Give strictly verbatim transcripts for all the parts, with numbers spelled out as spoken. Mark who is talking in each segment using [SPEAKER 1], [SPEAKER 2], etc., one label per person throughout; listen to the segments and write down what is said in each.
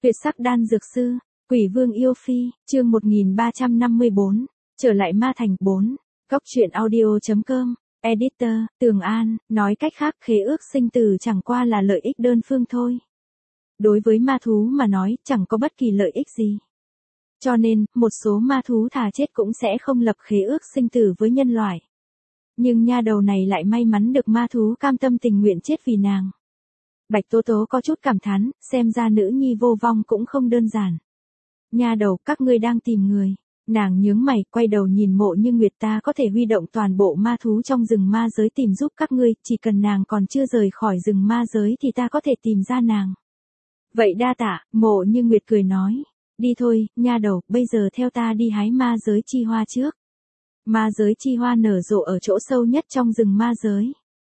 [SPEAKER 1] Tuyệt sắc đan dược sư, Quỷ Vương yêu phi, chương một nghìn ba trăm năm mươi bốn, trở lại ma thành bốn, góc truyện audio.com, editor, Tường An, nói cách khác khế ước sinh tử chẳng qua là lợi ích đơn phương thôi. Đối với ma thú mà nói chẳng có bất kỳ lợi ích gì. Cho nên, một số ma thú thà chết cũng sẽ không lập khế ước sinh tử với nhân loại. Nhưng nha đầu này lại may mắn được ma thú cam tâm tình nguyện chết vì nàng. Bạch Tố Tố có chút cảm thán, xem ra nữ nhi vô vong cũng không đơn giản. Nha đầu, các ngươi đang tìm người. Nàng nhướng mày, quay đầu nhìn Mộ Như Nguyệt, ta có thể huy động toàn bộ ma thú trong rừng ma giới tìm giúp các ngươi, chỉ cần nàng còn chưa rời khỏi rừng ma giới thì ta có thể tìm ra nàng. Vậy đa tạ, Mộ Như Nguyệt cười nói. Đi thôi, nha đầu, bây giờ theo ta đi hái ma giới chi hoa trước. Ma giới chi hoa nở rộ ở chỗ sâu nhất trong rừng ma giới.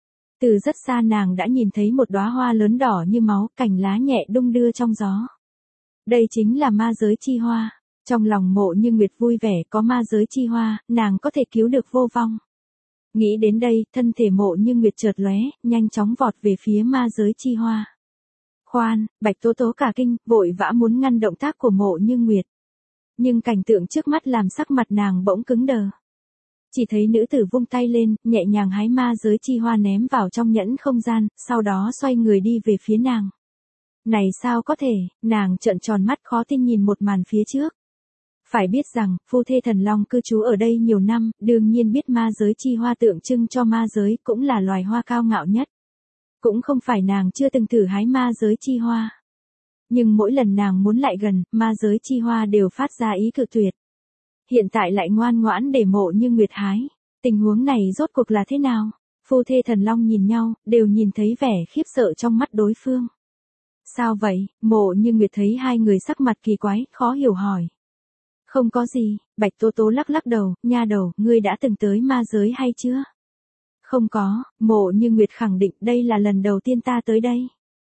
[SPEAKER 1] Từ rất xa nàng đã nhìn thấy một đóa hoa lớn đỏ như máu, cành lá nhẹ đung đưa trong gió. Đây chính là ma giới chi hoa. Trong lòng Mộ Như Nguyệt vui vẻ, có ma giới chi hoa, nàng có thể cứu được vô vong. Nghĩ đến đây, thân thể Mộ Như Nguyệt chợt lóe, nhanh chóng vọt về phía ma giới chi hoa. Khoan, Bạch Tố Tố cả kinh, vội vã muốn ngăn động tác của Mộ Như Nguyệt. Nhưng cảnh tượng trước mắt làm sắc mặt nàng bỗng cứng đờ. Chỉ thấy nữ tử vung tay lên, nhẹ nhàng hái ma giới chi hoa ném vào trong nhẫn không gian, sau đó xoay người đi về phía nàng. Này sao có thể, nàng trợn tròn mắt khó tin nhìn một màn phía trước. Phải biết rằng, phu thê thần long cư trú ở đây nhiều năm, đương nhiên biết ma giới chi hoa tượng trưng cho ma giới cũng là loài hoa cao ngạo nhất. Cũng không phải nàng chưa từng thử hái ma giới chi hoa. Nhưng mỗi lần nàng muốn lại gần, ma giới chi hoa đều phát ra ý cự tuyệt. Hiện tại lại ngoan ngoãn để Mộ Như Nguyệt hái. Tình huống này rốt cuộc là thế nào? Phu thê thần long nhìn nhau, đều nhìn thấy vẻ khiếp sợ trong mắt đối phương. Sao vậy? Mộ Như Nguyệt thấy hai người sắc mặt kỳ quái, khó hiểu hỏi. Không có gì, Bạch Tố Tố lắc lắc đầu, nha đầu, ngươi đã từng tới ma giới hay chưa? Không có, Mộ Như Nguyệt khẳng định đây là lần đầu tiên ta tới đây.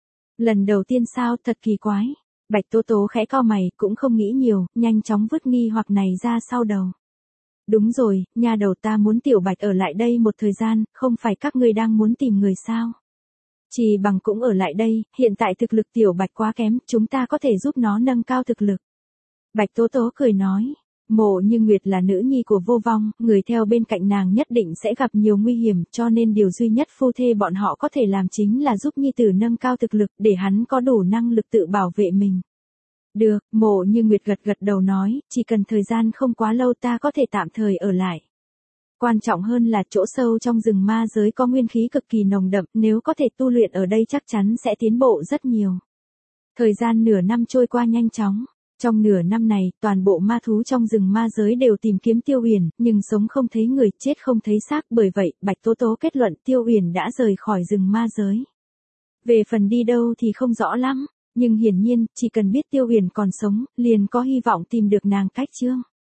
[SPEAKER 1] Lần đầu tiên sao, thật kỳ quái. Bạch Tố Tố khẽ cau mày, cũng không nghĩ nhiều, nhanh chóng vứt nghi hoặc này ra sau đầu. Đúng rồi, nha đầu, ta muốn Tiểu Bạch ở lại đây một thời gian, không phải các ngươi đang muốn tìm người sao? Chỉ bằng cũng ở lại đây, hiện tại thực lực Tiểu Bạch quá kém, chúng ta có thể giúp nó nâng cao thực lực. Bạch Tố Tố cười nói, Mộ Như Nguyệt là nữ nhi của vô vong, người theo bên cạnh nàng nhất định sẽ gặp nhiều nguy hiểm, cho nên điều duy nhất phu thê bọn họ có thể làm chính là giúp nhi tử nâng cao thực lực, để hắn có đủ năng lực tự bảo vệ mình. Được, Mộ Như Nguyệt gật gật đầu nói, chỉ cần thời gian không quá lâu ta có thể tạm thời ở lại. Quan trọng hơn là chỗ sâu trong rừng ma giới có nguyên khí cực kỳ nồng đậm, nếu có thể tu luyện ở đây chắc chắn sẽ tiến bộ rất nhiều. Thời gian nửa năm trôi qua nhanh chóng. Trong nửa năm này, toàn bộ ma thú trong rừng ma giới đều tìm kiếm Tiêu Uyển, nhưng sống không thấy người, chết không thấy xác, bởi vậy, Bạch Tố Tố kết luận Tiêu Uyển đã rời khỏi rừng ma giới. Về phần đi đâu thì không rõ lắm, nhưng hiển nhiên, chỉ cần biết Tiêu Uyển còn sống, liền có hy vọng tìm được nàng cách chương.